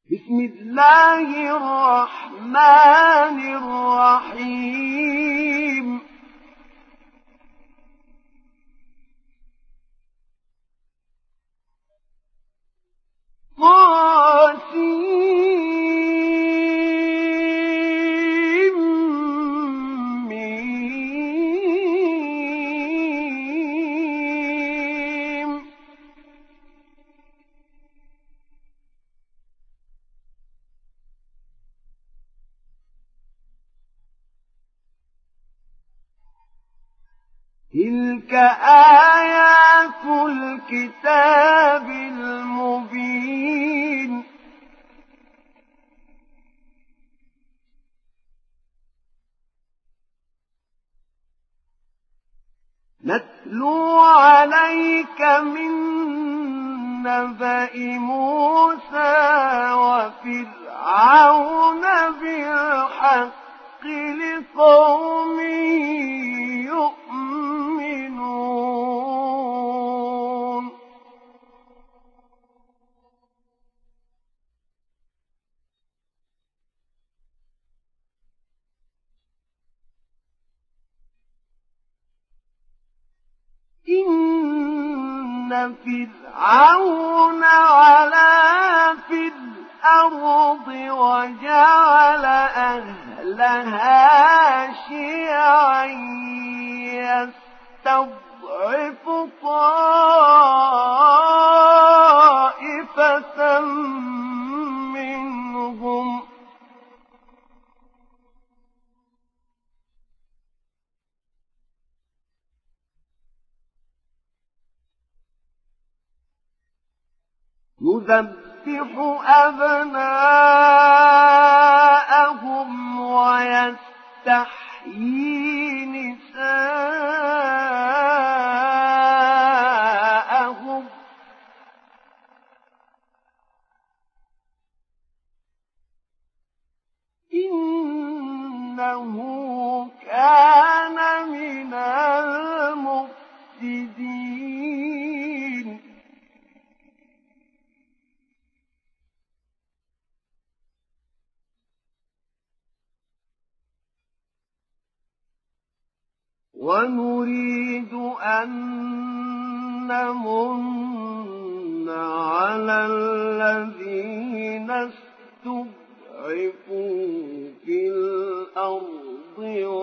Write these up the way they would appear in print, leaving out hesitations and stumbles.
بسم الله الرحمن الرحيم تلك آيات الكتاب المبين نتلو عليك من نبأ موسى وفرعون بالحق لقوم يؤمنون إن فرعون علا في الأرض وجعل أهلها شيعا يستضعف طائفة منهم يذبح أبناءهم ويستحيي نساءهم إنه كان من المفسدين ونريد أن نمن على الذين استضعفوا في الأرض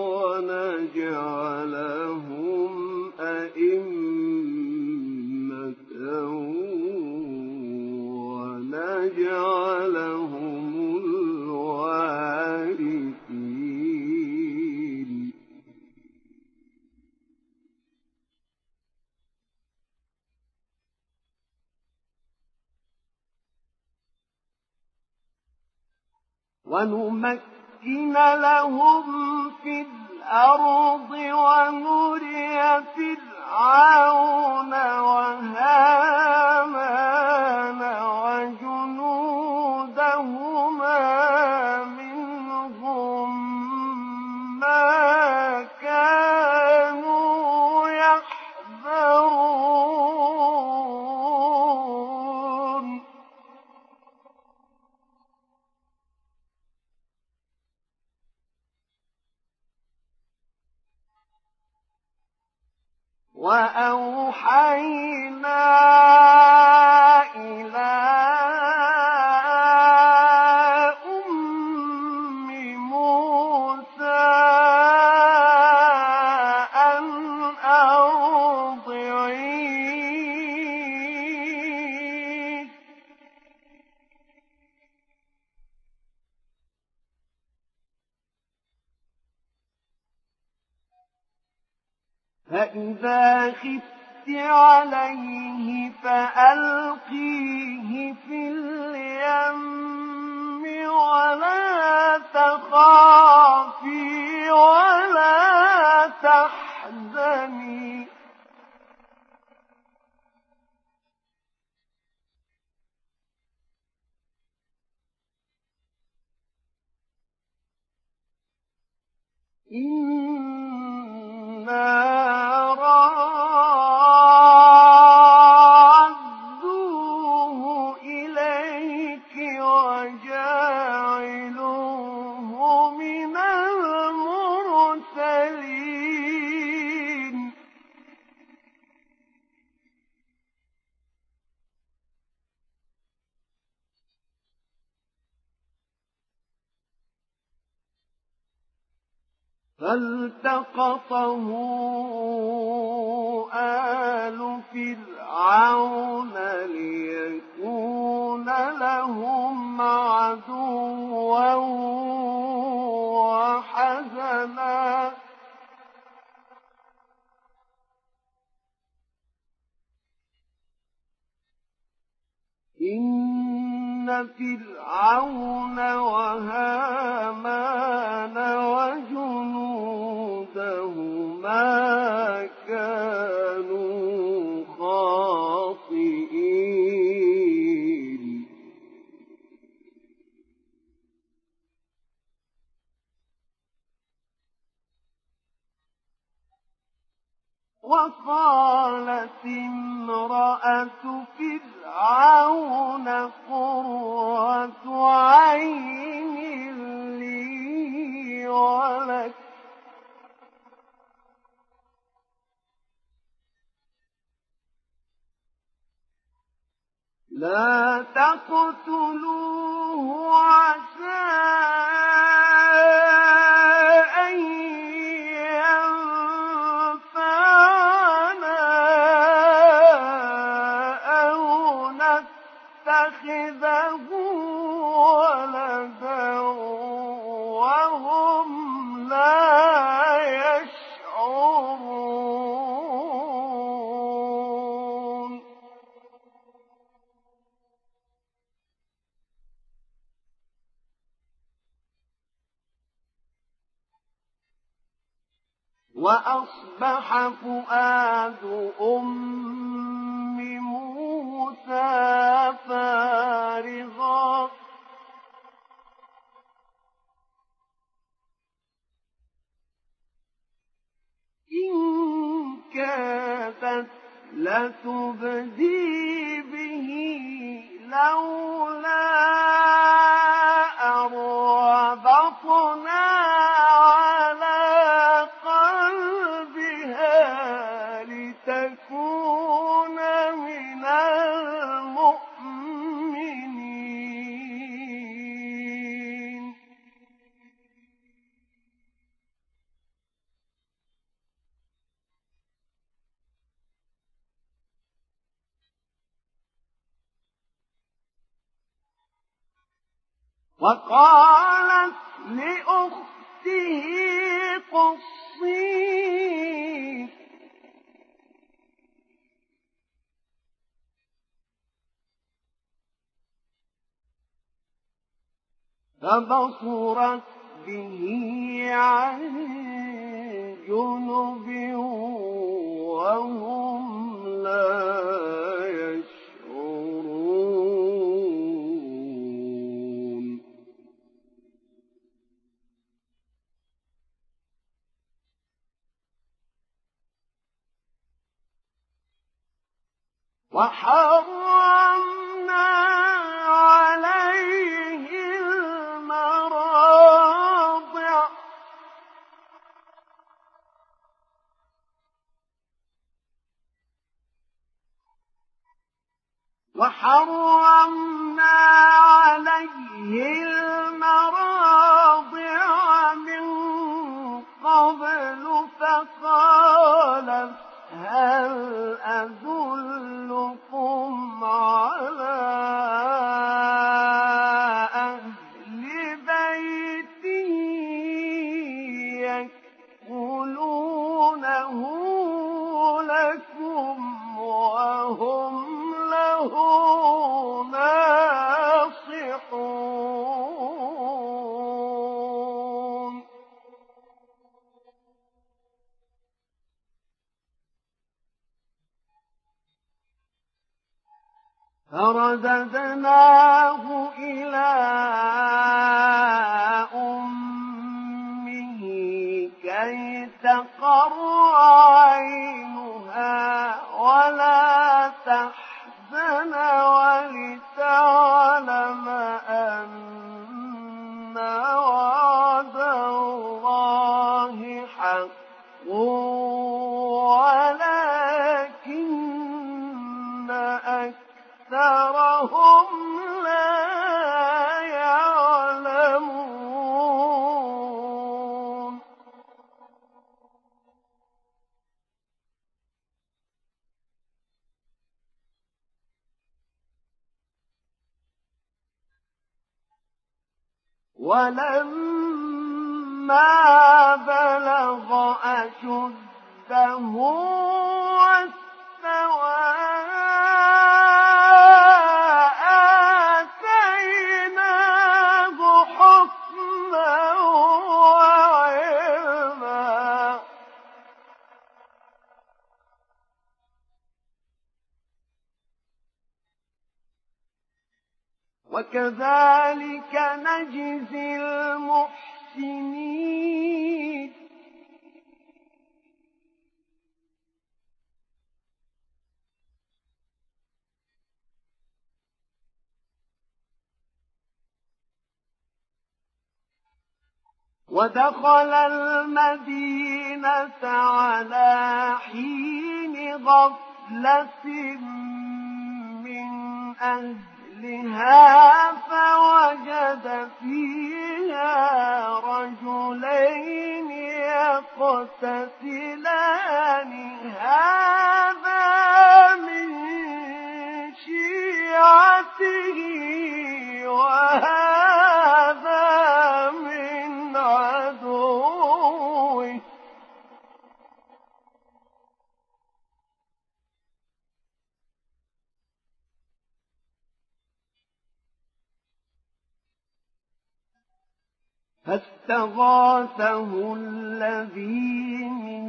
ونجعلهم أئمة ونجعلهم الوارثين ونمكن لهم في الأرض ونري فرعون وهامان وجنودهما منهم ما كانوا يحذرون وأوحينا إلى أم موسى أن أرضعيه فإذا خفت عليه فألقيه في اليم ولا تخافي ولا تحزني إنا رادوه إليك وجعلناه فالتقطه آل فرعون ليكون لهم عدوا وحزنا إن فرعون وهامان وجنودهما كانوا خاطئين وقالت امرأة فرعون قرة عين لي ولك لا تقتلوه عسى أن ينفعنا أو نتخذه ولدا وهم لا يشعرون وأصبح فؤاد أم موسى فارغا إن كادت لتبدي به لولا أن ربطنا على قلبها لتكون من المؤمنين وقالت لأخته قصيه فبصرت به عن جنب وهم لا يشعرون وحرمنا عليه المراضع من قبل فقالت هل أدلكم على أهل بيت يكفلونه لكم وهم له ناصحون فرددناه إلى أمه كي تقر عينها ولا تحزن ولتعلم أن وعد الله حق ولكن أكثرهم لا ولما بلغ أشده واستوى آتيناه حكما وعلما وكذلك نجزي المحسنين ودخل المدينة على حين غفلة من أهلها فوجد فيها رجلين يقتتلان هذا من شيعته وهذا من عدوه فاستغاثه الذي من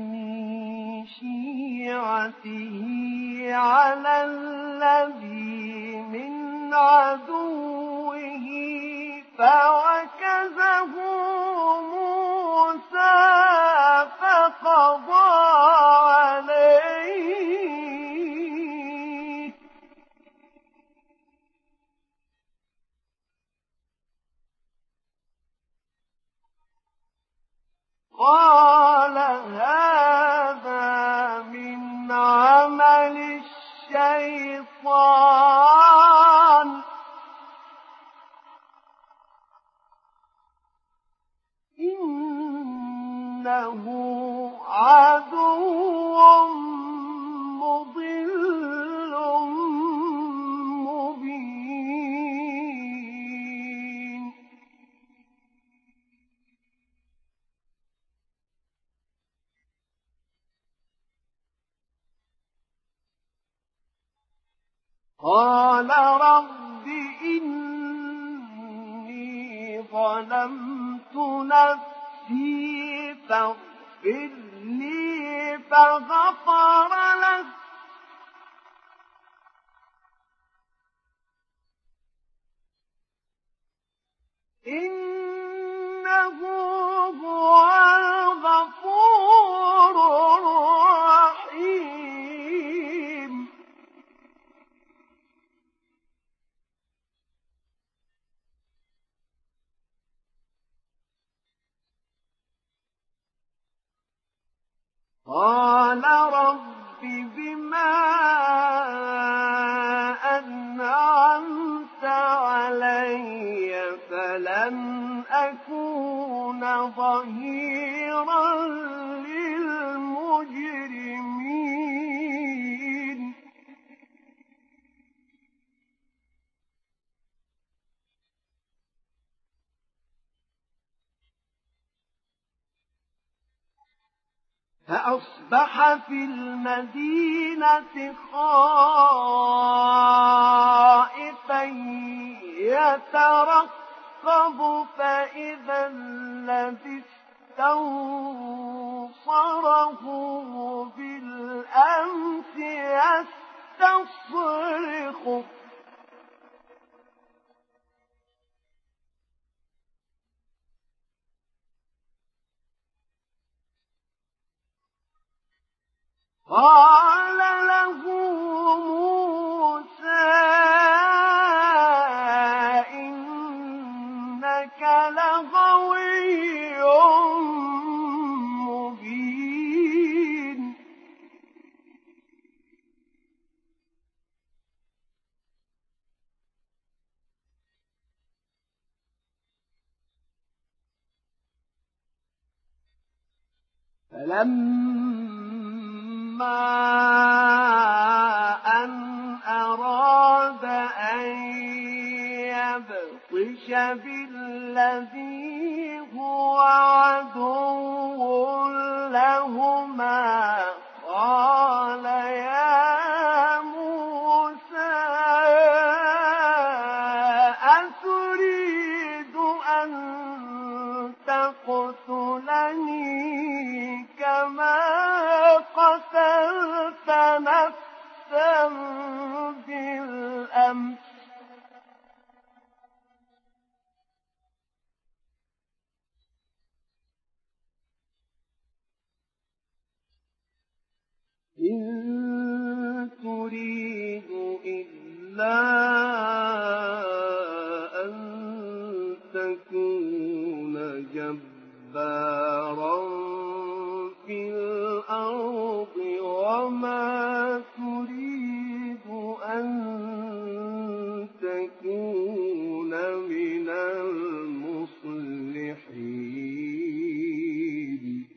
شيعته على الذي من عدوه فوكزه موسى فقضى عليه قال هذا من عمل الشيطان إنه عدو مضل مبين قال رب إني ظلمت نفسي فاغفر لي فغفر له إنه هو الغفور الرحيم قال رب بما أنعمت علي فلن أكون ظهيرا للمجرمين فأصبح في المدينة خائفا يترقب فإذا الذي استنصره بالأمس يستصرخه قال له موسى إنك لغوي مبين فلما أن أراد أن يبطش بالذي هو عدو لهما قال يا موسى أتريد أن تقتلني كما قتلت نفسا بالأمس إن تريد إلا أن تكون جبارا في الأرض وما تريد أن تكون من المصلحين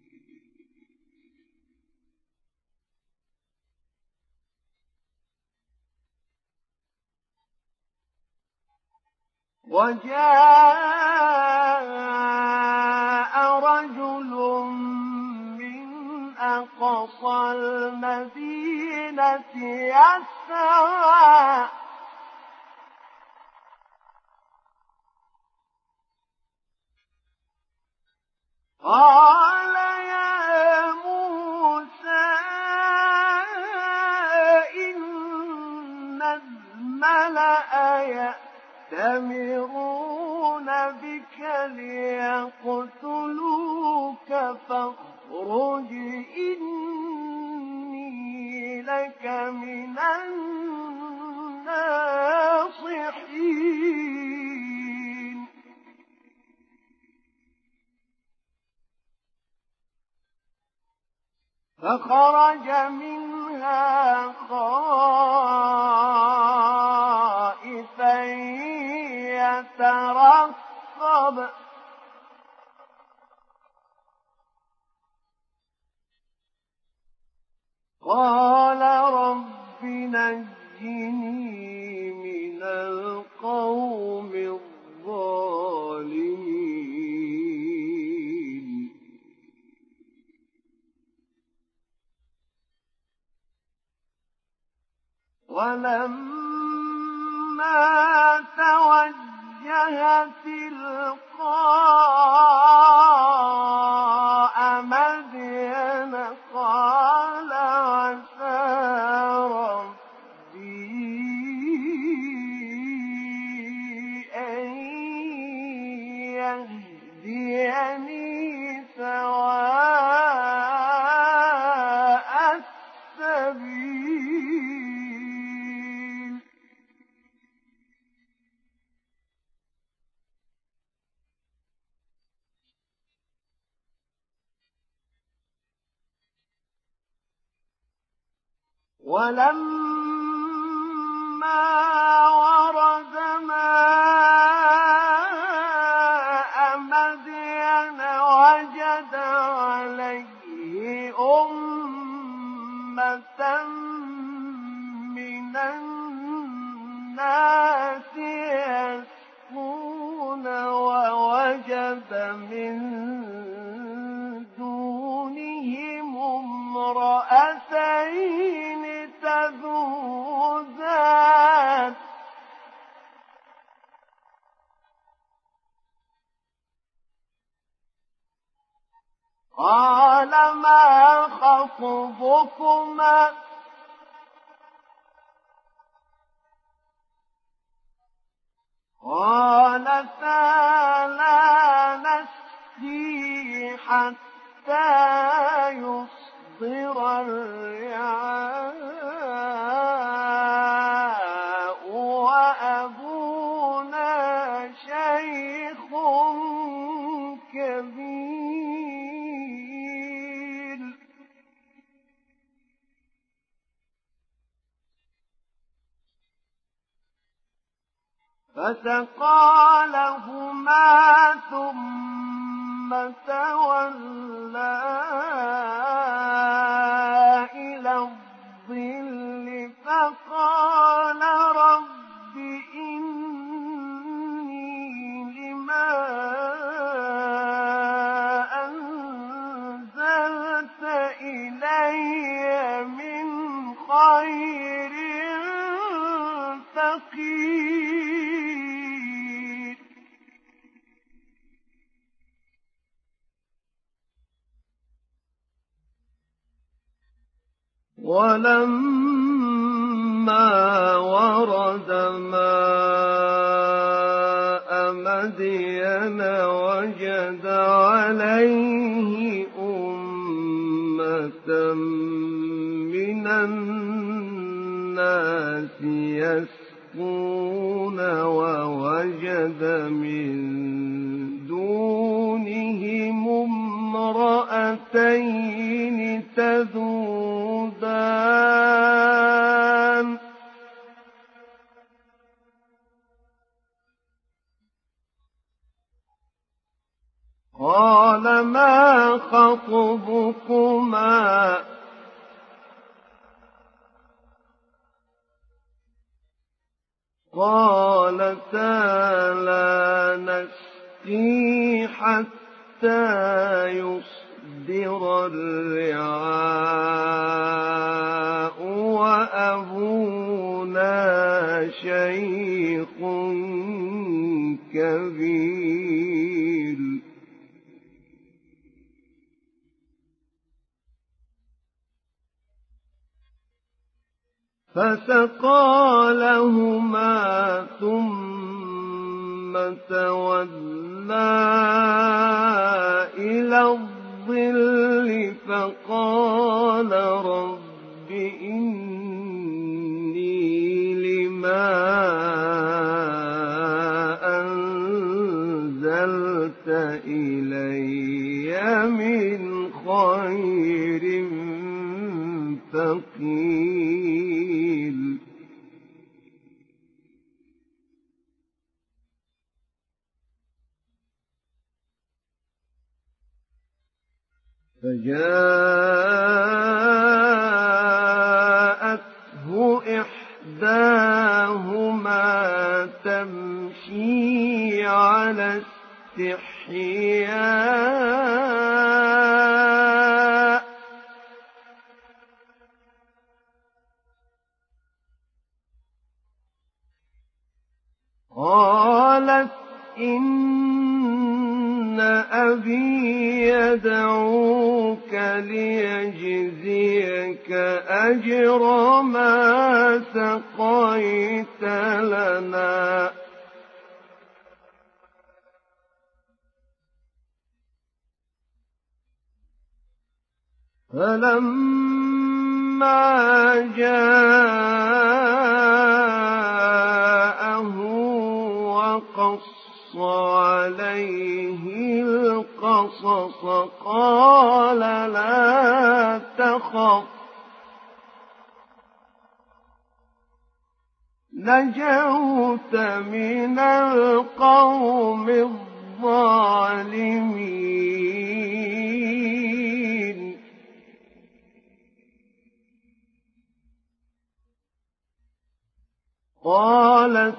وجاء رجل من أقصى المدينة يسعى قال يا موسى إن الملأ يأتمرون بك ليقتلوك فاخرج إني لك من الناصحين فخرج منها خائفا يترقب قال رب نجني من القوم الظالمين ولما توجه تلقاء مدين قال عسى ربي أن يهديني سواء السبيل ولما ورد ماء مدين وجد عليه أمة من الناس يسقون ووجد من دونهم امرأتين تذودان قال ما خطبكما قالتا لا نسقي حتى يصدر الرعاء وأبونا شيخ كبير فسقى لهما ثم تولى إلى الظل فقال رب إن ولما ورد ماء مدين وجد عليه أمة من الناس يسقون ووجد من دونهم امرأتين تذودان قال ما خطبكما قالتا لا نسقي حتى يصدر الرعاء وأبونا شيخ كبير فسقى لهما ثم تولى إلى الظل فقال رب إني لما أنزلت إلي من خير فقير فجاءته إحداهما تمشي على استحياء قالت إن أبي يدعوك ليجزيك أجر ما سقيت لنا فلما جاءه وقص عليه القصص قال لا تخف نجوت من القوم الظالمين قالت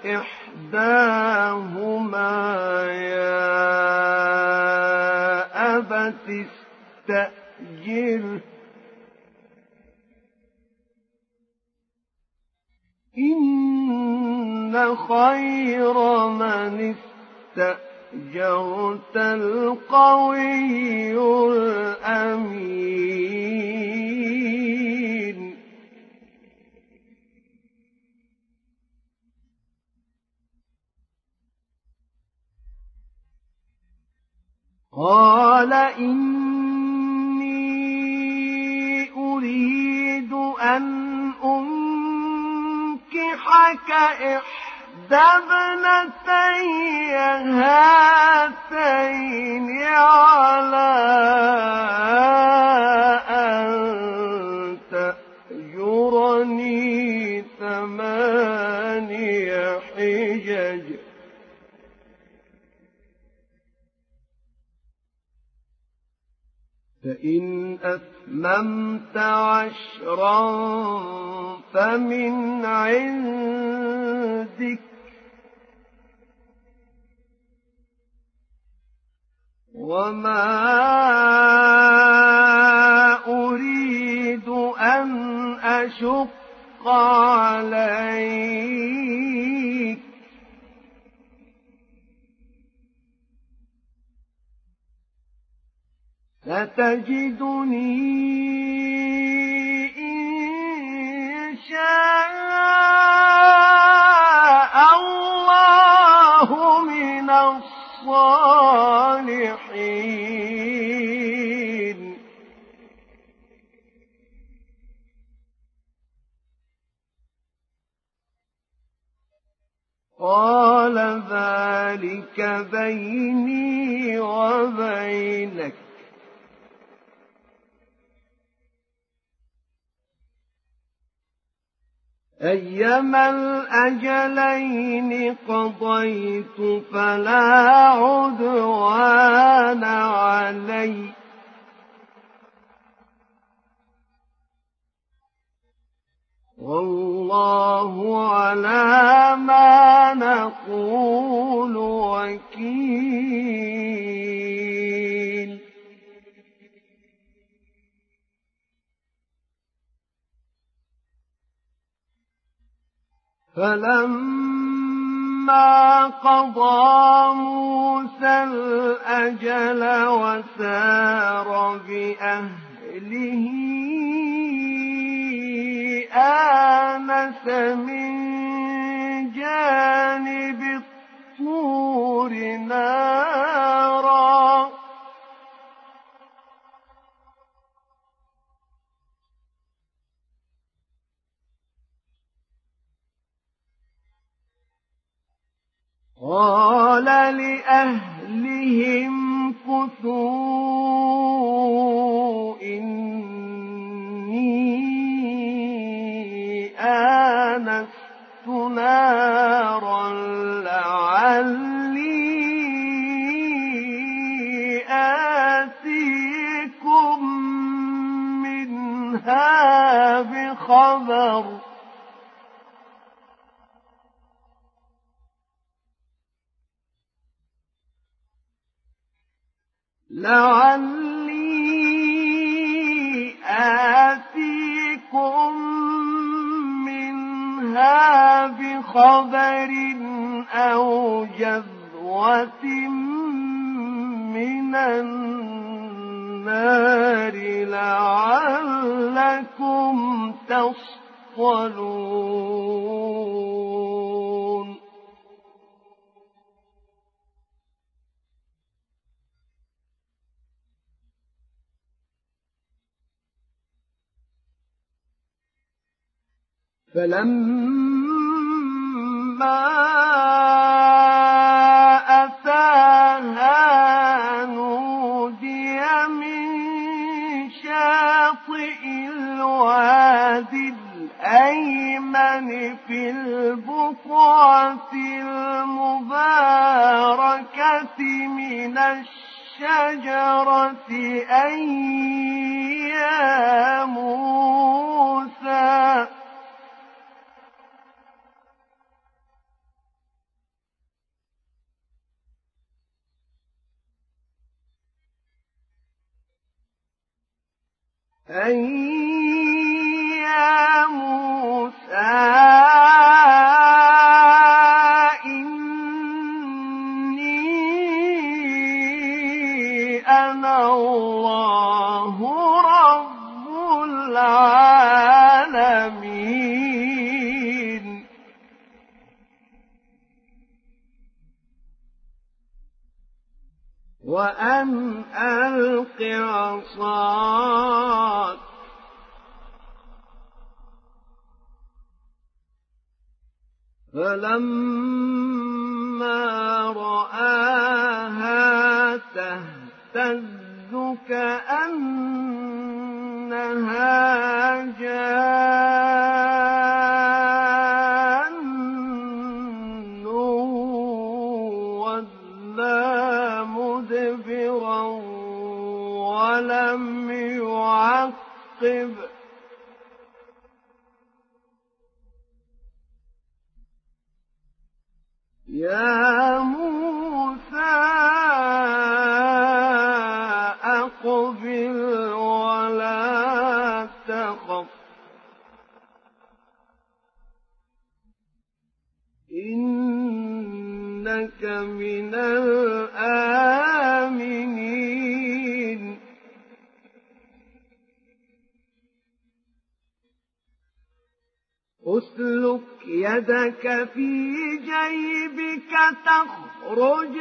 إحداهما يا أبت استأجره إن خير من استأجرت القوي الأمين قال إني أريد أن أنكحك إحدى ابنتي هاتين على أن تأجرني 8 حجج فإن أتممت 10 فمن عندك وما أريد أن أشق عليك ستجدني إن الصالحين قال ذلك بيني وبينك أيما الأجلين قضيت فلا عدوان علي والله على ما نقول وكيل فلما قضى موسى الأجل وسار بأهله آنس من جانب الطور نارا قال لأهلهم كثوا إني آنست نارا لعلي آتيكم منها بخبر بخبر أو جذوة من النار لعلكم تصطلون فلما أتاها نودي من شاطئ الوادي الأيمن في البقعة المباركة من الشجرة أي يا موسى إني أنا الله رب العالمين وأن ألق عصاك فلما رآها تهتز كأنها جان وَلَّىٰ مُدْبِرًا ولم يعقب يا موسى أقبل ولا تخف إنك من الآمنين أسلك يدك في جيبك تخرج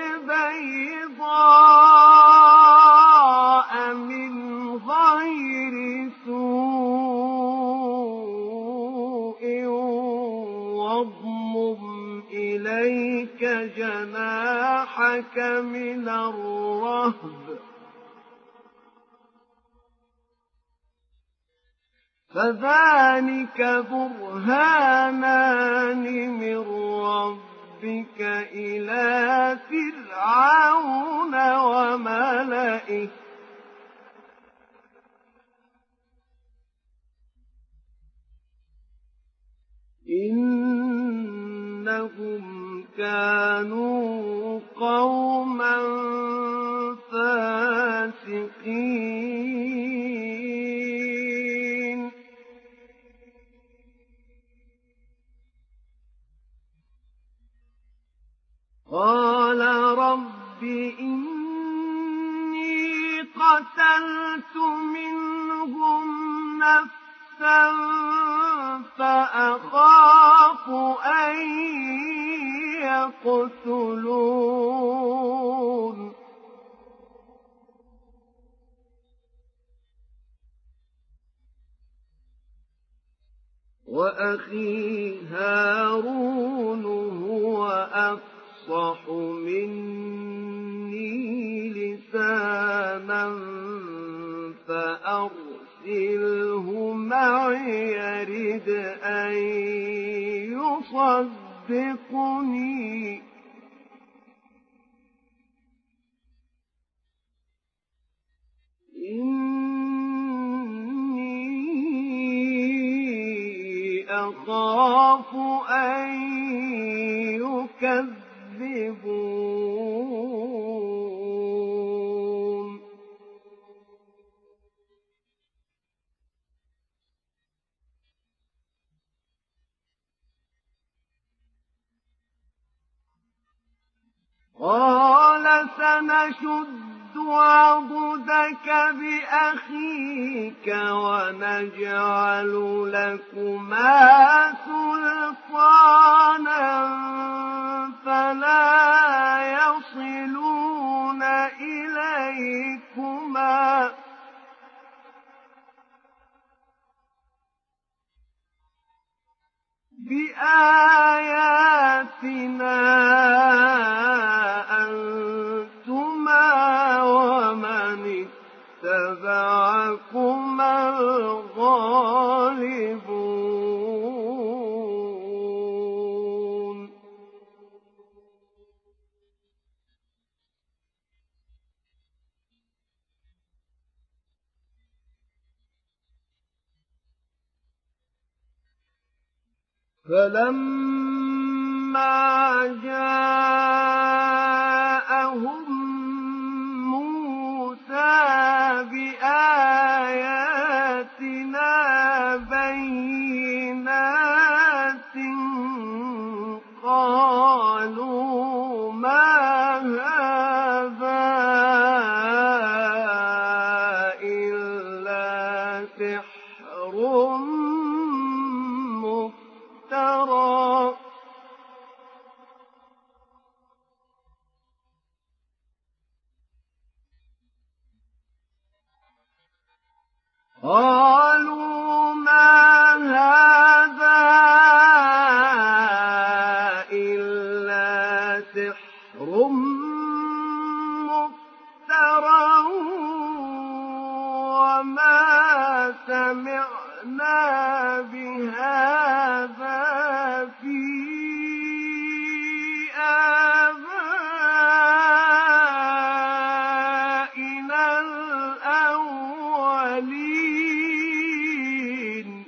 بيضاء من غير سوء واضمم إليك جناحك من الرهب فذلك برهانان من ربك إلى فرعون وملئه إنهم كانوا قوما فاسقين قال رب إني قتلت منهم نفسا فأخاف أن يقتلون وأخي هارون هو أفصح مني لسانا فأرسله معي يرد أن يصدقني إني أخاف أن يكذبون قال سنشد عضدك بأخيك ونجعل لكما سلطانا فلا يصلون إليكما بآياتنا أنتما ومن اتبعكما الغالبون فلما جاءهم موسى بآياتنا بينات قالوا ما هذا إلا سحر مفترى قالوا ما هذا إلا سحر مفترى وما سمعنا بهذا في آبائنا الأولين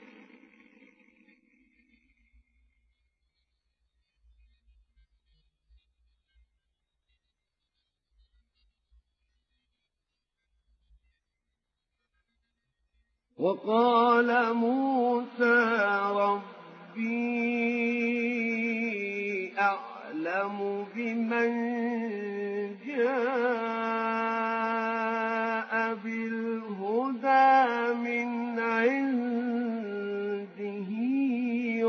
وقال موسى ربي أعلم بمن جاء بالهدى من عنده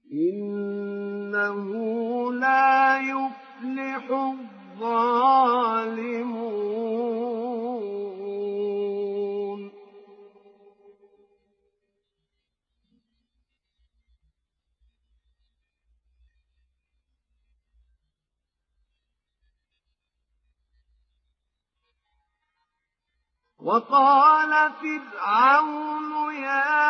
إنه لا يفلح الظالمون. وقال فرعون يا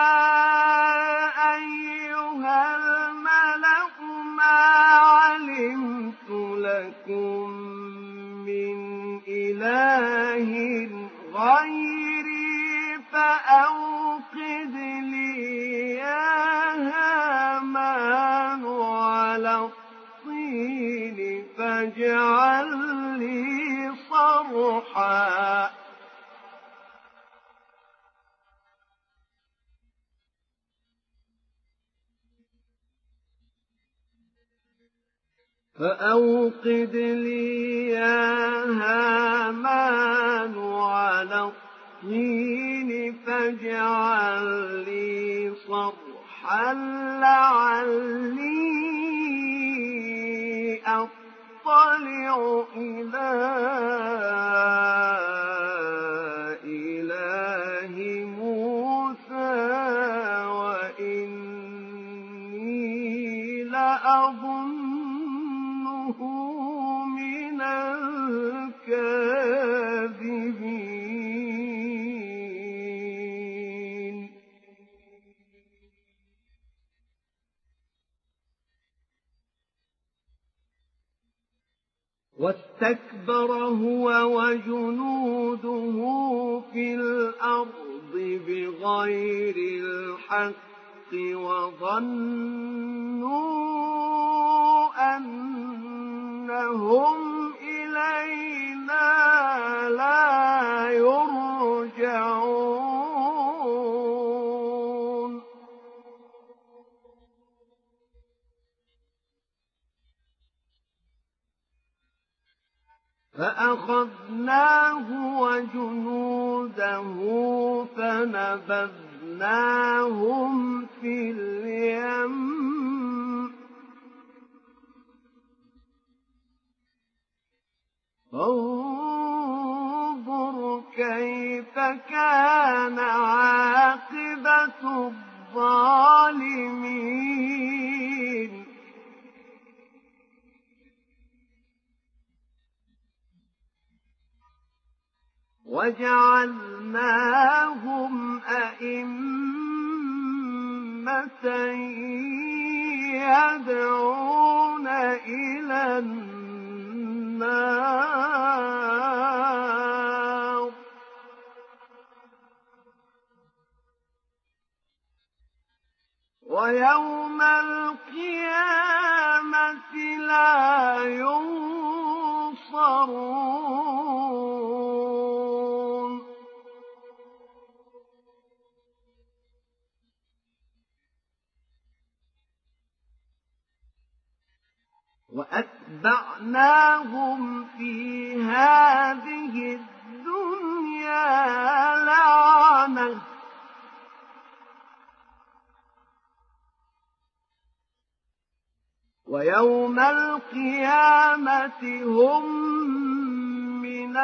أيها الملأ ما علمت لكم من إله غيري فأوقد لي يا هامان على الطين فاجعل لي صرحا فأوقد لي يا هامان على الطين فاجعل لي صرحا لعلي أطلع إلى إله موسى وإني لأظنه من الكاذبين. واستكبر هو وجنوده في الأرض بغير الحق وظنوا أنهم إلينا لا يرجعون. فأخذناه وجنوده فنبذناهم في اليم فانظر كيف كان عاقبة الظالمين. وجعلناهم أئمة يدعون إلى النار ويوم القيامة لا ينصرون. وأتبعناهم في هذه الدنيا لعنة ويوم القيامة هم من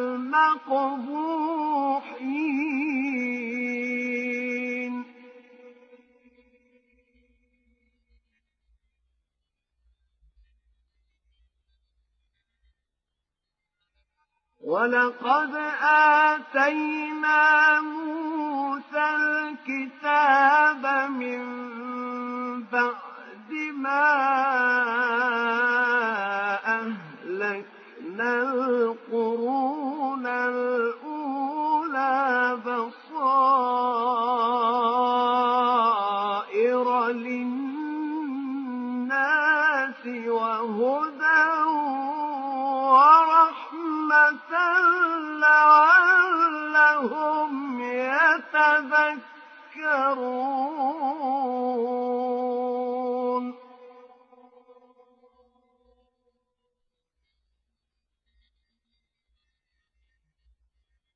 المقبوحين. ولقد آتينا موسى الكتاب من بعد ما أهلكنا القرون الأولى بصائر للناس وهدى ورحمة لعلهم يتذكرون.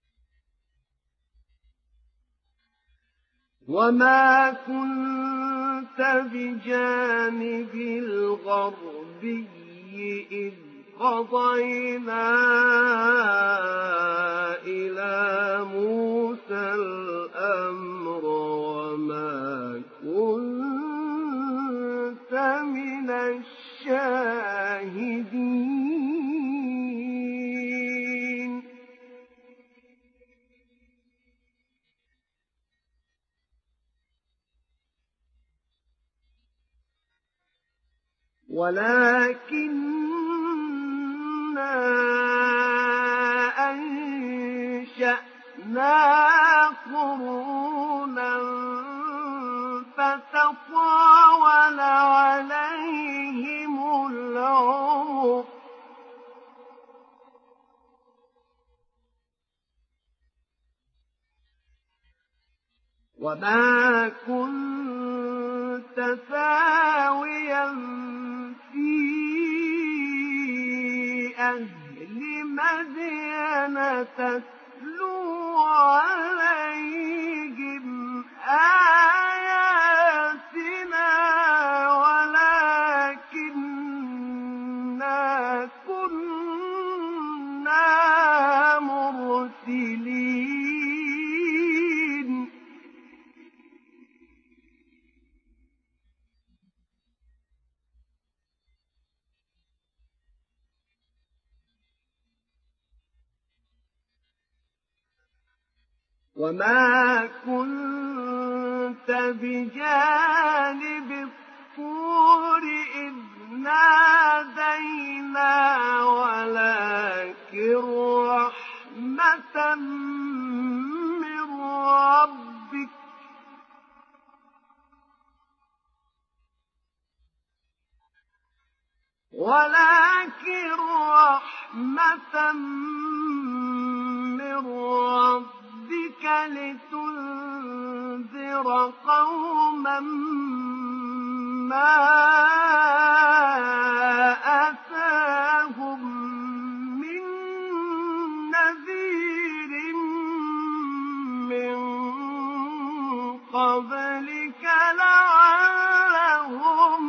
وما كنت بجانب الغربي إذ قضينا إلى موسى الأمر وما كنت من الشاهدين ولكننا أنشأنا قرونا فتطاول عليهم العمر وما كنت ثاويا في أهل مدين تتلو عليهم آياتنا ولكننا كنا مرسلين وما كنت بجانب الطور إذ نادينا ولكن رحمة من ربك لتنذر قوما ما أتاهم من نذير من قبلك لعلهم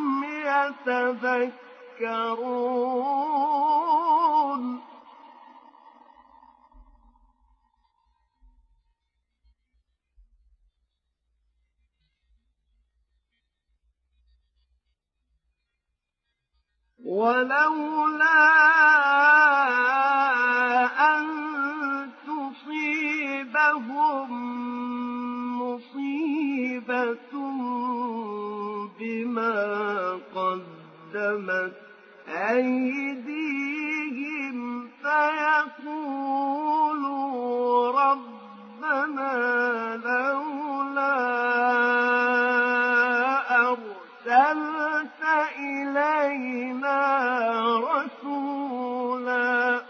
يتذكرون ولولا أن تصيبهم مصيبة بما قدمت أيديهم فيقولوا ربنا لولا أرسلت إلينا رسولا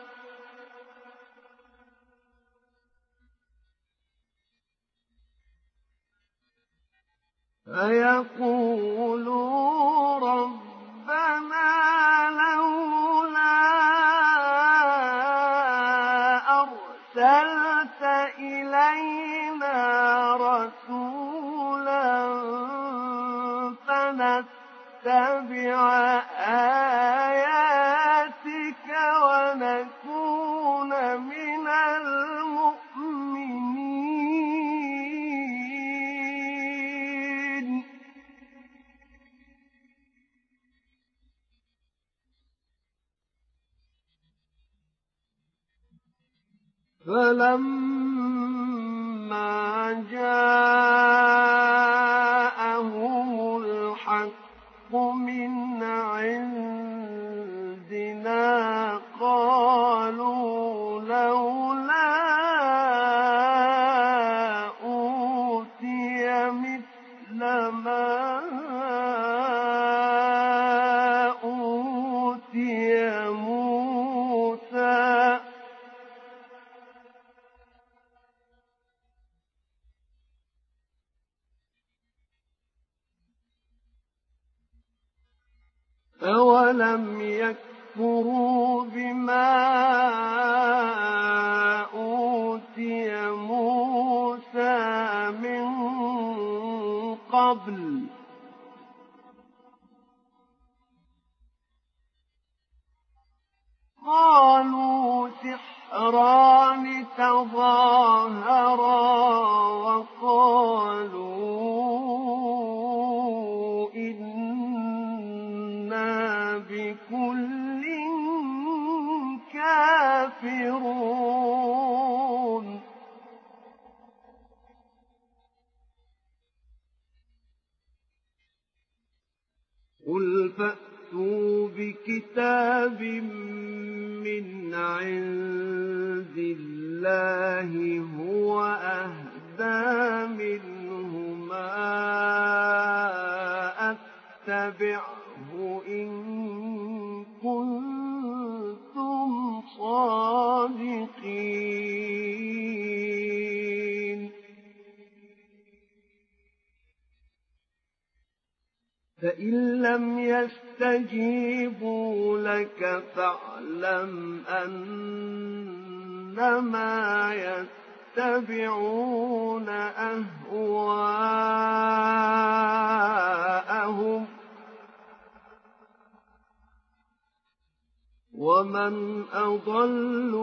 فيقولوا ربنا لولا أرسلت إلينا رسولا فنتبع آياتك ونكون من المؤمنين فلما جاءهم الحق من عندنا قالوا لولا أوتي مثل ما أوتي موسى أولم يكفروا بما أوتي موسى من قبل بكل كافرون قل فأتوا بكتاب من عند الله هو أهدى منهما أتبعه إن كنتم صادقين فإن لم يستجيبوا لك فاعلم أنما يتبعون أهواءهم ومن أضل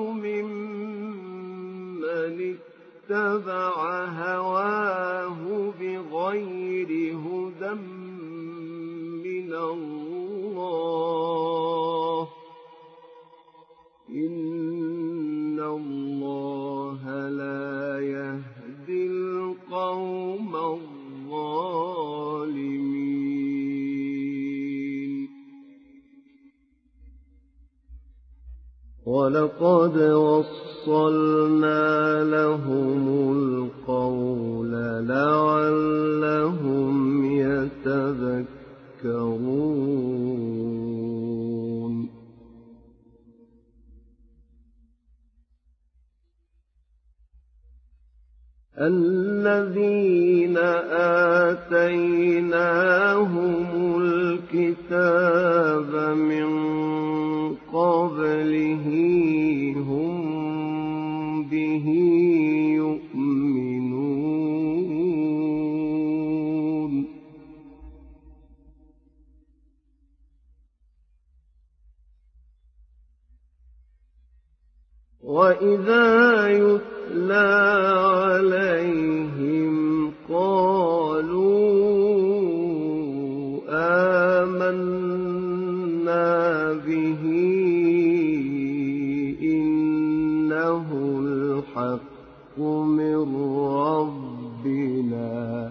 ممن اتبع هواه بغير هدى من الله إن الله لا يهدي القوم الظالمين ولقد وصلنا لهم القول لعلهم يتذكرون الذين آتيناهم الكتاب من قبله هم به يؤمنون وإذا يتلى عليهم قالوا آمنا به إنه الحق من ربنا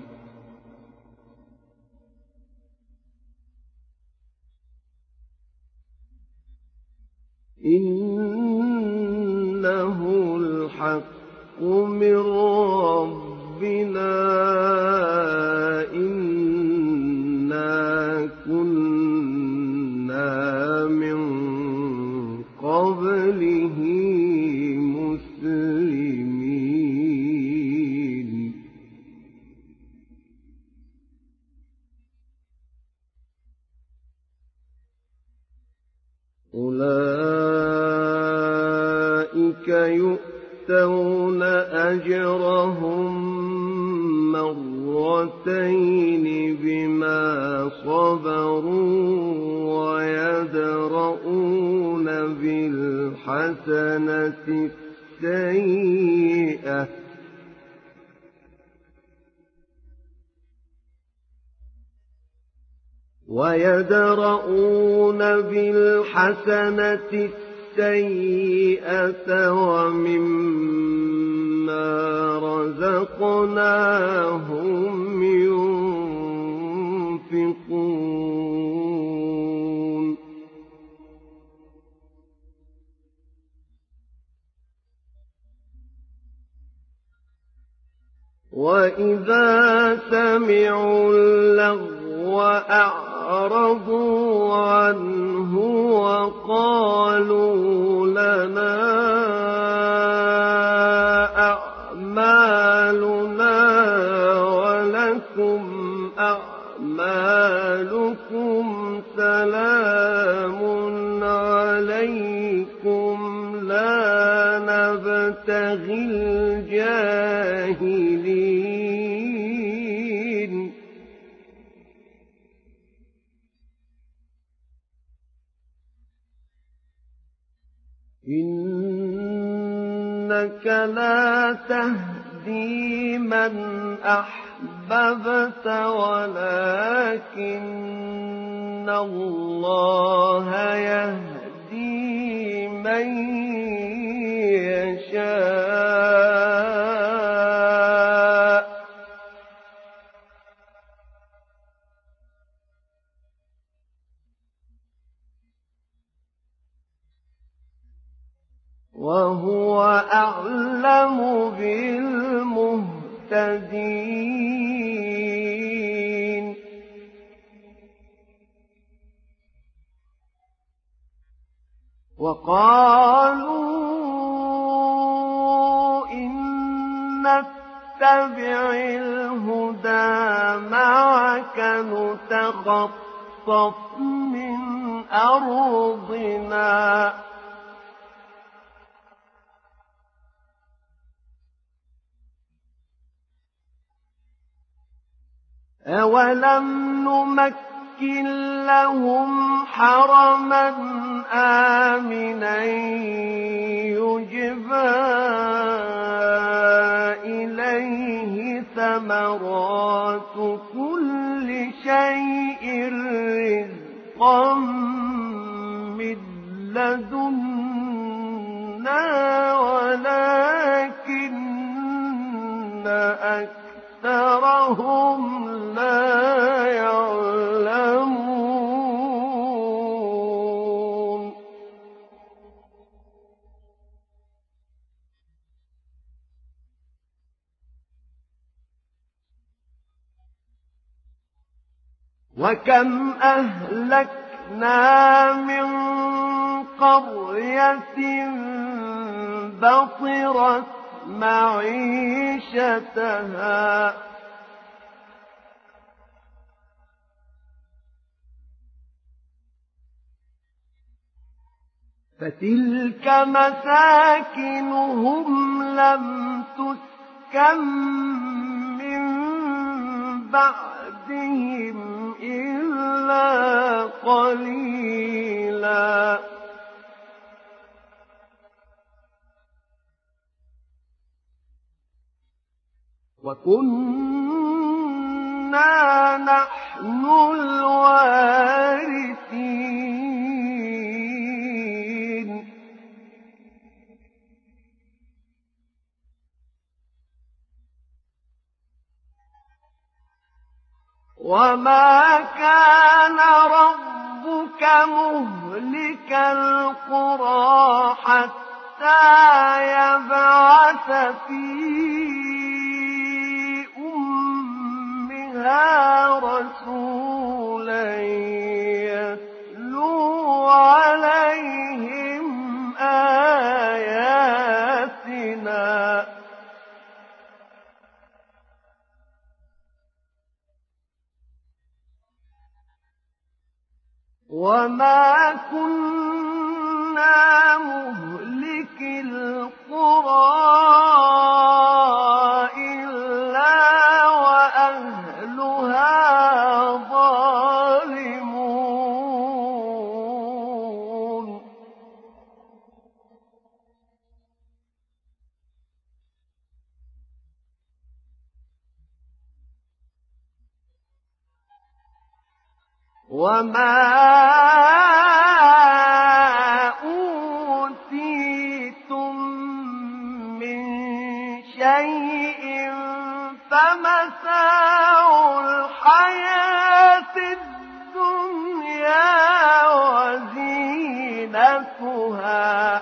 إنه الحق من ربنا إنا كنا من قبله مسلمين أولئك يؤتون أجرهم مرتين بما صبروا ويدرؤون بالحسنة السيئة ومما رزقناهم ينفقون وإذا سمعوا اللغو أعرضوا عنه وقالوا لنا أعمالنا ولكم أعمالكم سلام عليكم لا نبتغي الجاهلين إنك لا تهدي من أحببت ولكن إِنَّ اللَّهَ يَهْدِي مَن يَشَاءُ ۚ وَهُوَ أَعْلَمُ بِالْمُهْتَدِينَ. وَقَالُوا إِن نَّتَّبِعِ الْهُدَىٰ مَعَكَ نُتَخَطَّفْ مِنْ أَرْضِنَا ۚ أَوَلَمْ نُمَكِّن لَّهُمْ حَرَمًا آمِنًا يُجْبَىٰ إِلَيْهِ ثَمَرَاتُ كُلِّ شَيْءٍ رِّزْقًا مِّن لَّدُنَّا وَلَٰكِنَّ أَكْثَرَهُمْ لَا يَعْلَمُونَ. وَكَمْ أَهْلَكْنَا مِن قَرْيَةٍ بَطِرَتْ مَعِيشَتَهَا فَتِلْكَ مَسَاكِنُهُمْ لَمْ تُسْكَن مِّن بَعْدِهِمْ إِلَّا قَلِيلًا. وَكُنَّا نَحْنُ الْوَارِثِينَ. وَمَا كَانَ رَبُّكَ مُهْلِكَ الْقُرَىٰ حَتَّىٰ يَبْعَثَ فِي أُمِّهَا رَسُولًا يَتْلُو عَلَيْهِمْ آيَاتِنَا ۚ وَمَا كُنَّا مُهْلِكِي الْقُرَىٰ إِلَّا وَأَهْلُهَا ظَالِمُونَ. وَمَا أُوتِيتُم مِّن شَيْءٍ فَمَتَاعُ الْحَيَاةِ الدُّنْيَا وَزِينَتُهَا ۚ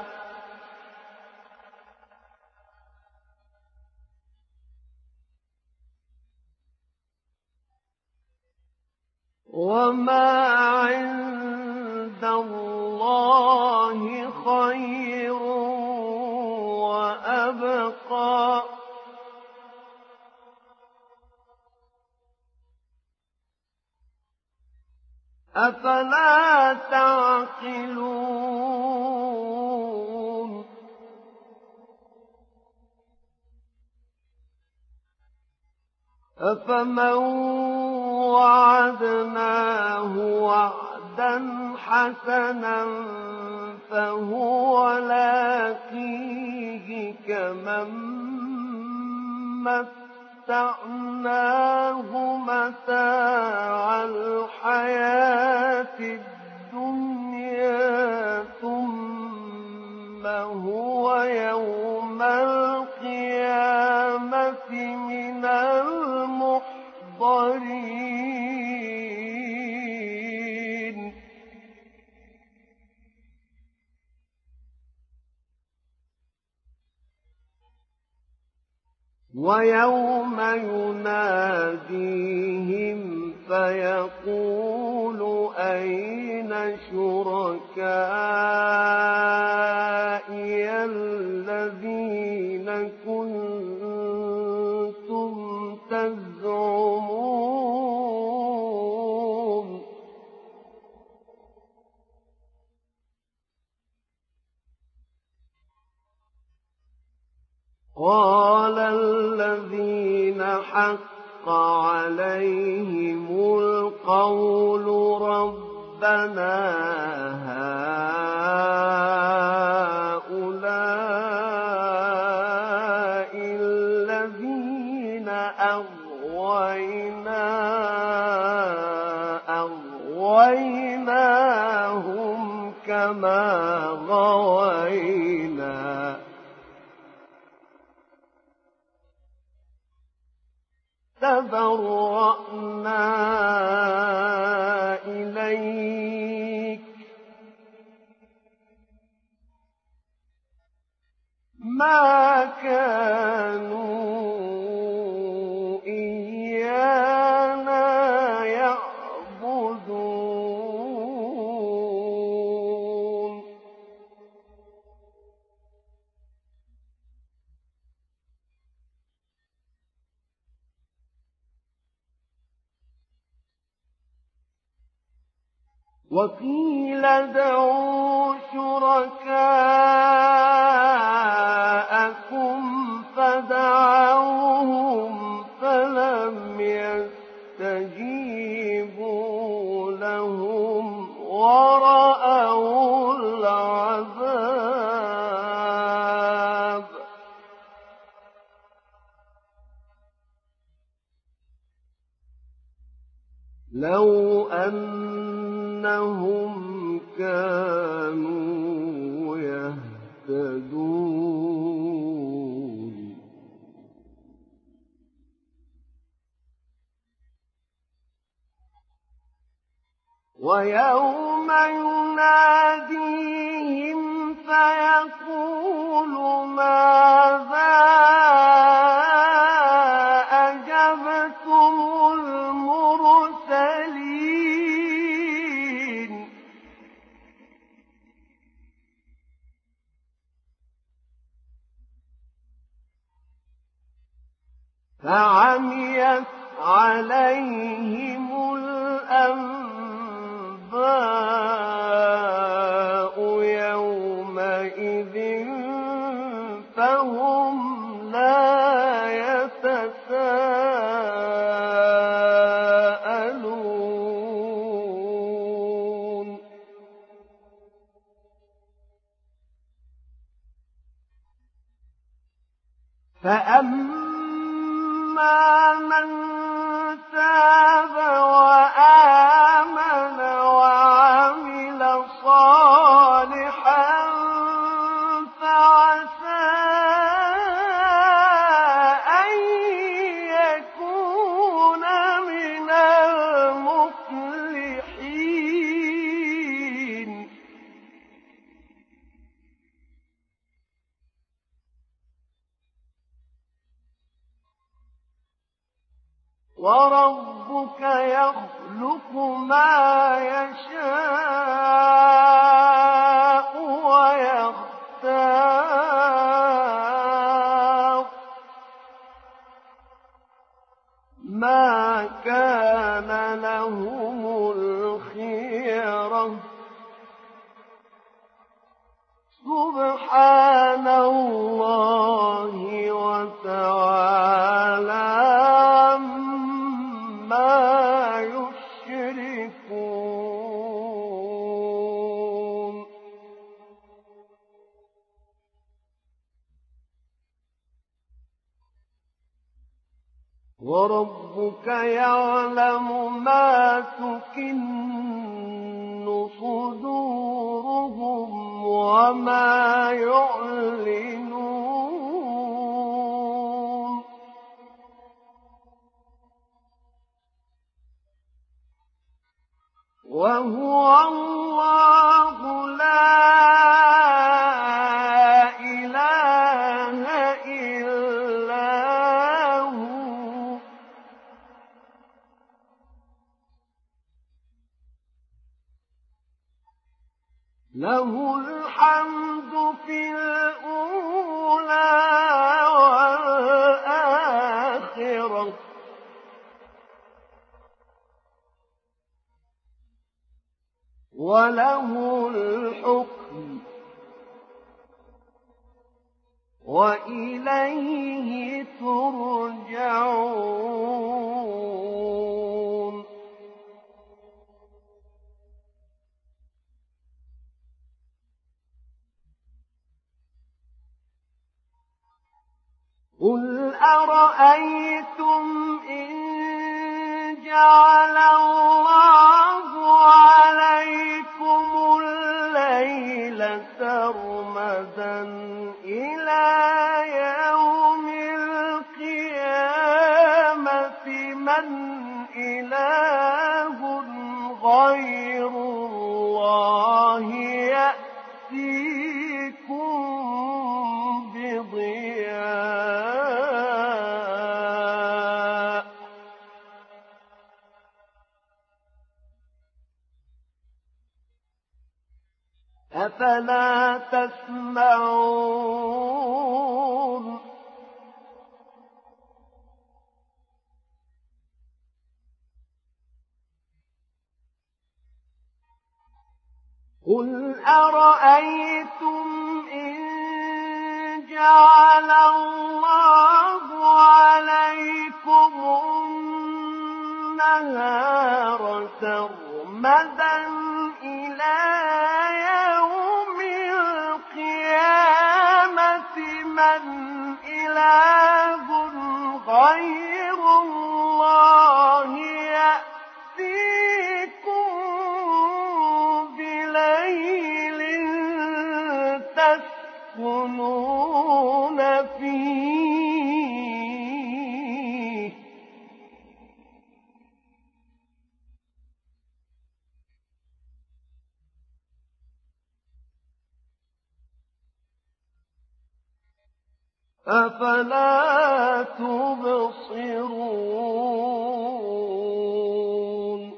وَمَا عِندَ اللَّهِ خَيْرٌ وَأَبْقَىٰ ۚ أَفَلَا تَعْقِلُونَ. أَفَمَن وَعَدْنَاهُ وَعْدًا حَسَنًا فَهُوَ لَاقِيهِ كَمَن مَتَّعْنَاهُ مَتَاعَ الْحَيَاةِ الدُّنْيَا ثُمَّ هُوَ يَوْمَ الْقِيَامَةِ مِنَ الْمُحْضَرِينَ وَيَوْمَ يُنَادِيهِمْ فَيَقُولُ أَيْنَ شُرَكَائِيَ الَّذِينَ كُنتُمْ تَزْعُمُونَ قَالَ الَّذِينَ حَقَّ عَلَيْهِمُ الْقَوْلُ رَبَّنَا هَٰؤُلَاءِ الَّذِينَ أَغْوَيْنَاهُمْ كَمَا غَوَيْنَا تَبَرَّأْنَا إِلَيْكَ مَا كَانُوا إِيَّانَا يَعْبُدُونَ وَقِيلَ ادْعُوا شُرَكَاءَكُمْ فَدَعَوْهُمْ فَلَمْ يَسْتَجِيبُوا لَهُمْ وَرَأَوُا الْعَذَابَ لَوْ أَنَّهُمْ كَانُوا يَهْتَدُونَ وَيَوْمَ يُنَادِيهِمْ فَيَقُولُ مَاذَا أَجَبْتُمُ الْمُرْسَلِينَ فَعَمِيَتْ عَلَيْهِمُ الْأَنبَاءُ يَوْمَئِذٍ فَهُمْ لَا يَتَسَاءَلُونَ فَأَمَّا مَن تَابَ وَآمَنَ وَعَمِلَ صَالِحًا فَعَسَىٰ أَن يَكُونَ مِنَ الْمُفْلِحِينَ وَرَبُّكَ يَخْلُقُ مَا يَشَاءُ وَيَخْتَارُ ۗ مَا كَانَ لَهُمُ الْخِيَرَةُ ۚ سُبْحَانَ اللَّهِ وَتَعَالَىٰ عَمَّا يُشْرِكُونَ وربك يعلم ما تكن صدورهم وما يعلنون وهو الله لا إله إلا هو له الحمد في الأولى والآخرة وله الحكم وإليه ترجعون قل أرأيتم إن جعل الله عليكم الليل سرمدا إلى يوم القيامة من إله غير الله يأتيكم بضياء أفلا تسمعون قل أرأيتم إن جعل الله عليكم النهار سرمدا إلى يوم القيامة من إله غير الله يأتيكم بليل تسكنون فيه أفلا تبصرون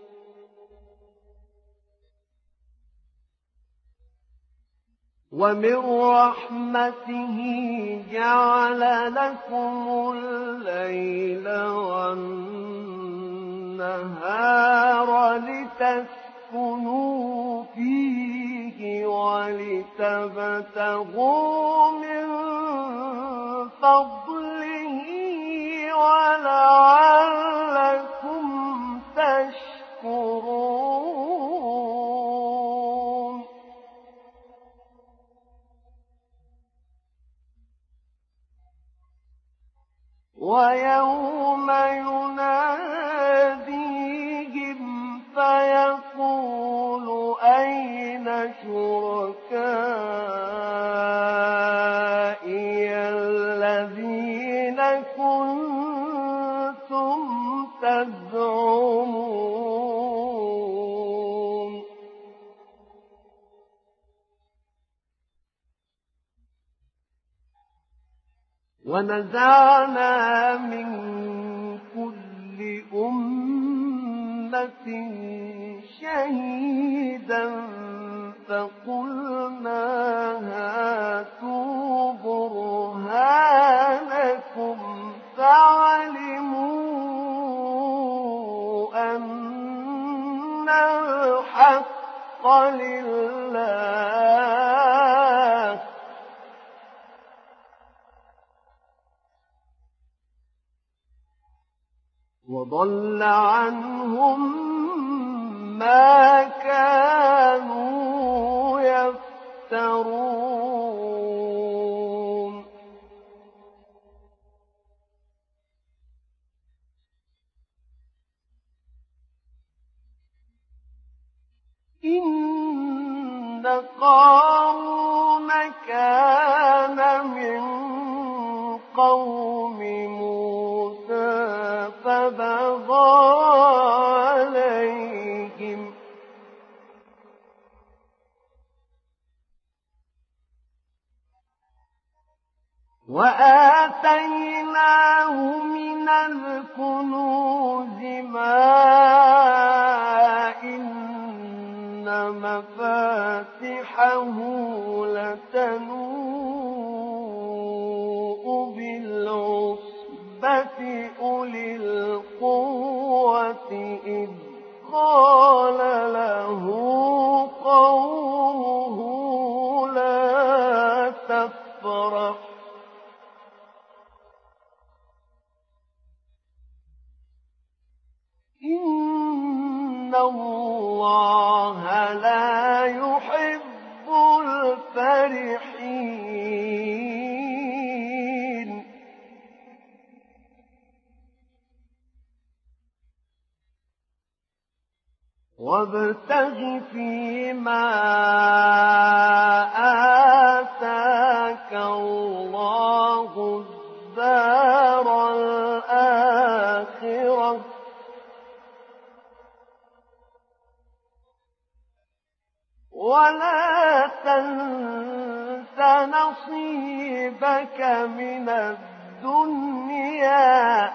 ومن رحمته جعل لكم الليل والنهار لتسكنوا فيه ولتبتغوا من فضله ولعلكم تشكرون ويوم يناديهم فيقول أين شركائي الذين كنتم تزعمون ونزعنا من كل أمة شهيدا فقلنا هاتوا برهانكم فعلموا أن الحق لله وضل عنهم ما كانوا يفترون قارون كان من قوم موسى فبغى عليهم وآتيناه من الكنوز ما إن مفاتحه لتنوء بالعصبة أولي القوة إذ قال له قومه لا تفرح إن الله لا يحب الفرحين وابتغ فيما آتاك الله الدار الآخرة ولا تنس نصيبك من الدنيا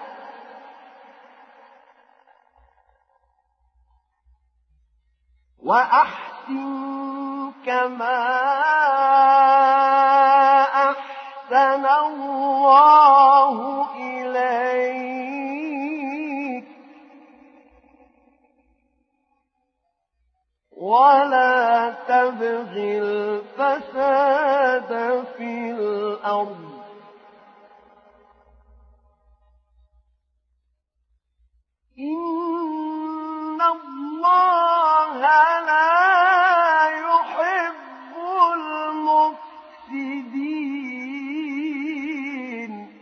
وأحسن كما أحسن الله إليك ولا تبغ الفساد في الأرض إن الله لا يحب المفسدين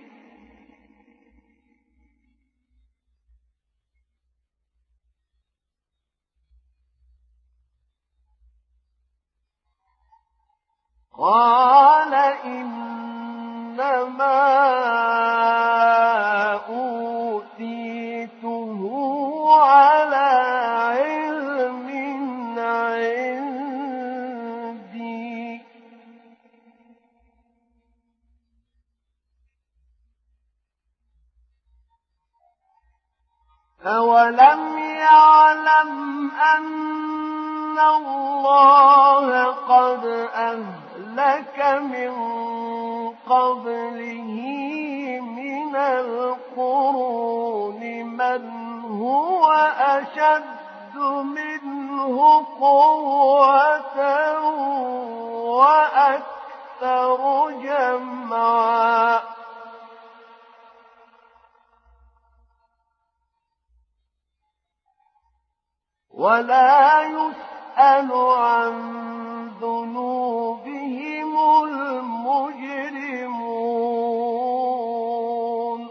قال إنما أوتيته على علم عندي أولم يعلم أن الله قد أهلك من قبله من القرون من هو أشد منه قوة وأكثر جمعا ولا يسأل عن ذنوبهم المجرمون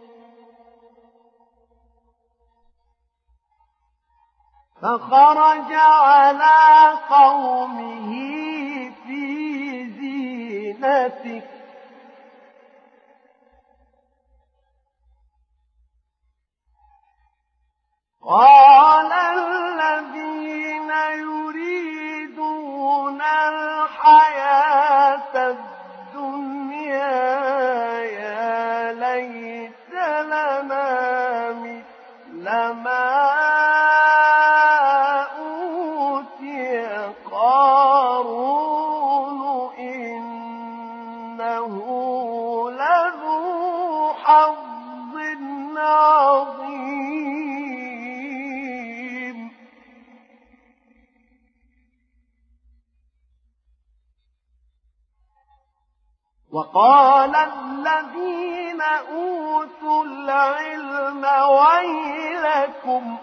فخرج على قومه في زينته قال الذين يريدون الحياة الدنيا يا ليت لنا مثل ما أوتي قارون إنه لذو حظ عظيم وقال الذين أوتوا العلم ويلكم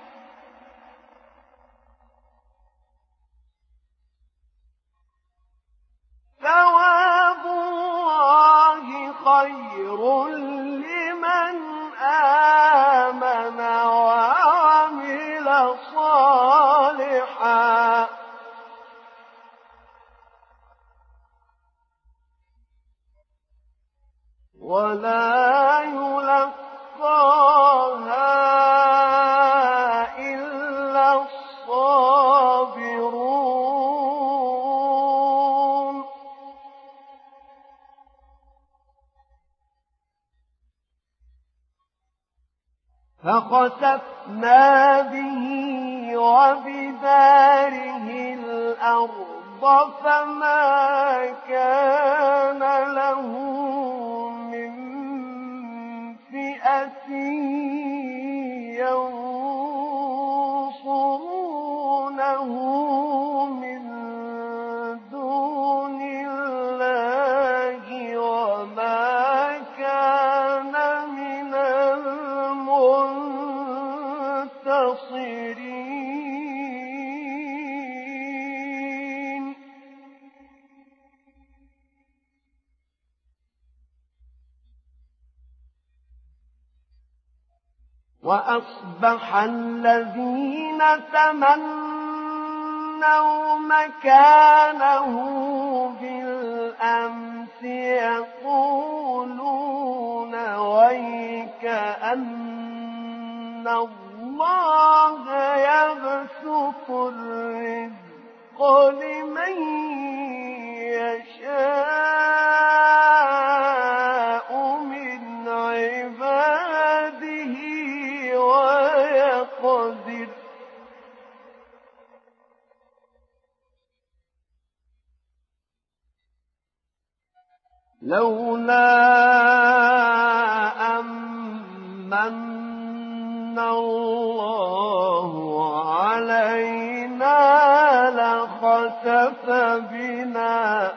ثواب الله خير لمن آمن وعمل صالحا ولا يلقاها إلا الصابرون فخسفنا به وبداره الأرض فما كان له من فئة ينصرونه من دون الله وما كان من المنتصرين وأصبح الذين تمنوا مكانه بالأمس يقولون ويكأن الله يبسط الرزق لمن يشاء من عباده ويقدر لولا أمن الله علينا لخسف بنا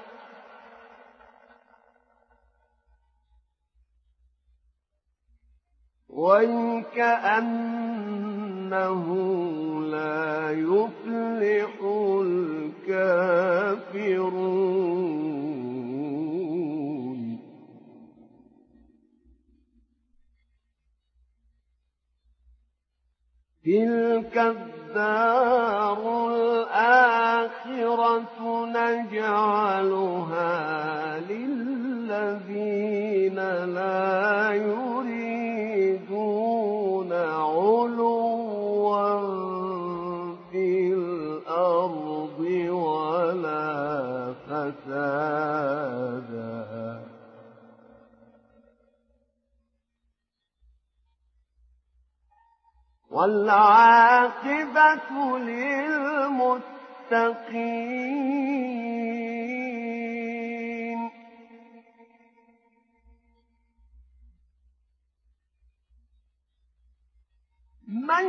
وَيْكَأَنَّهُ لَا يُفْلِحُ الْكَافِرُونَ تِلْكَ الدَّارُ الْآخِرَةُ نَجْعَلُهَا لِلَّذِينَ لَا يُرِيدُونَ عُلُوًّا فِي الْأَرْضِ وَلَا فَسَادًا وَالْعَاقِبَةُ لِلْمُتَّقِينَ مَنْ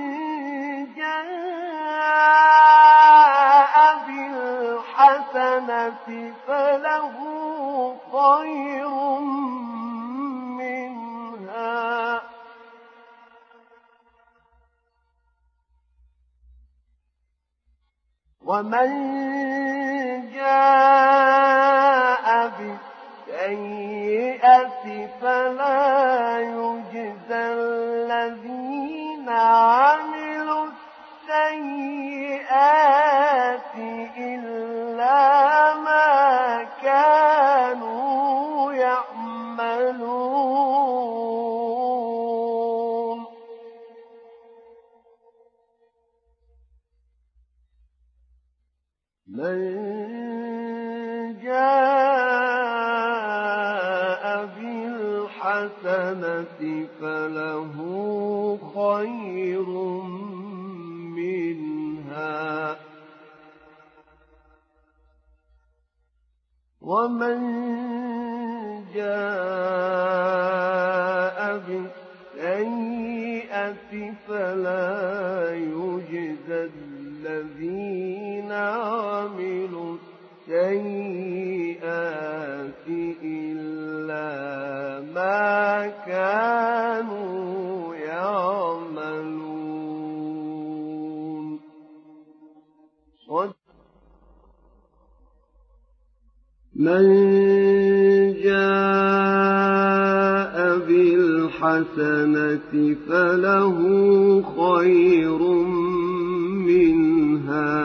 جَاءَ بِالْحَسَنَةِ فَلَهُ خَيْرٌ مِنْهَا وَمَنْ جَاءَ بِالسَّيِّئَةِ فَلَا يُجْزَى الَّذِينَ عَمِلُوا السَّيِّئَاتِ إِلَّا مَا كَانُوا يَعْمَلُونَ مَنْ جَاءَ بِالْحَسَنَةِ فَلَهُ خَيْرٌ مِنْهَا وَمَنْ جَاءَ بِالسَّيِّئَةِ فَلَا يُجْزَى الَّذِينَ عَمِلُوا السَّيِّئَاتِ إِلَّا مَا كَانُوا يَعْمَلُونَ مَنْ جَاءَ بِالْحَسَنَةِ فَلَهُ خَيْرٌ مِنْهَا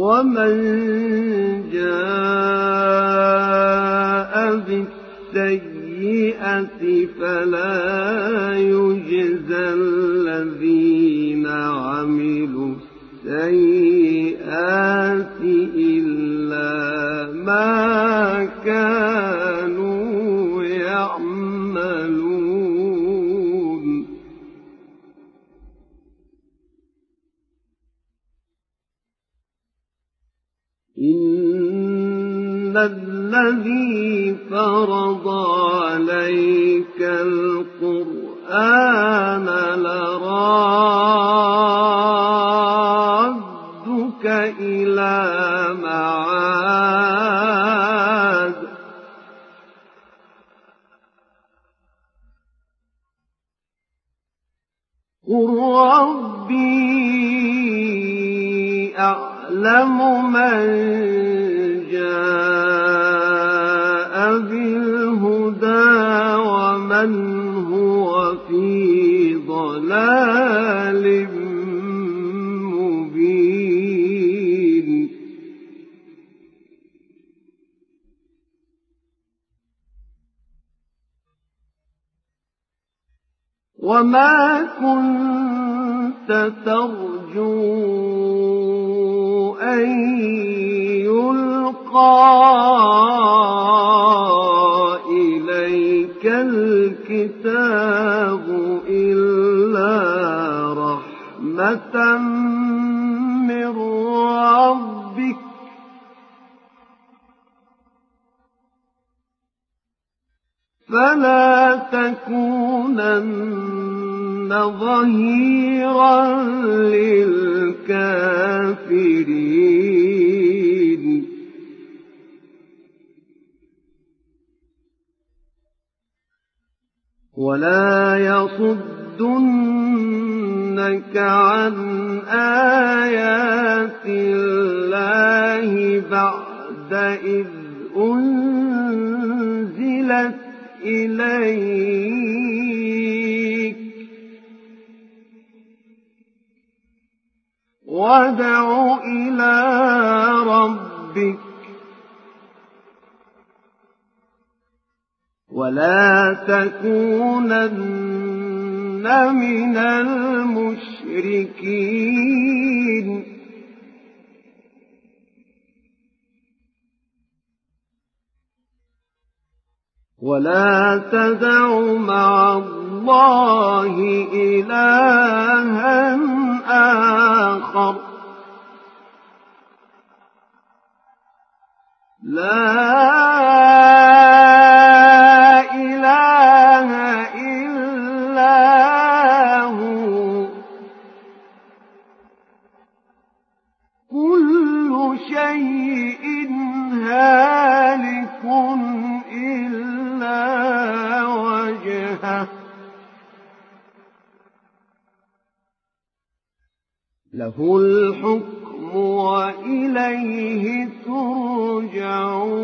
ومن جاء بالسيئة فلا يجزى الذين عملوا السيئات إلا ما كانوا يعملون إن الذي فرض عليك القرآن لرادك إلى معاد قل ربي أعلم من جاء بالهدى ومن هو في ضلال مبين وما كنت ترجو أن يلقى إليك الكتاب إلا رحمة من ربك فلا تكونن ظهيرا للكافرين ولا يصدنك عن آيات الله بعد إذ أنزلت إليك وادع إلى ربك ولا تكونن من المشركين ولا تدع مع الله إلها آخر لا إله إلا هو كل شيء هالك إلا وجهه له الحكم وإليه ترجعون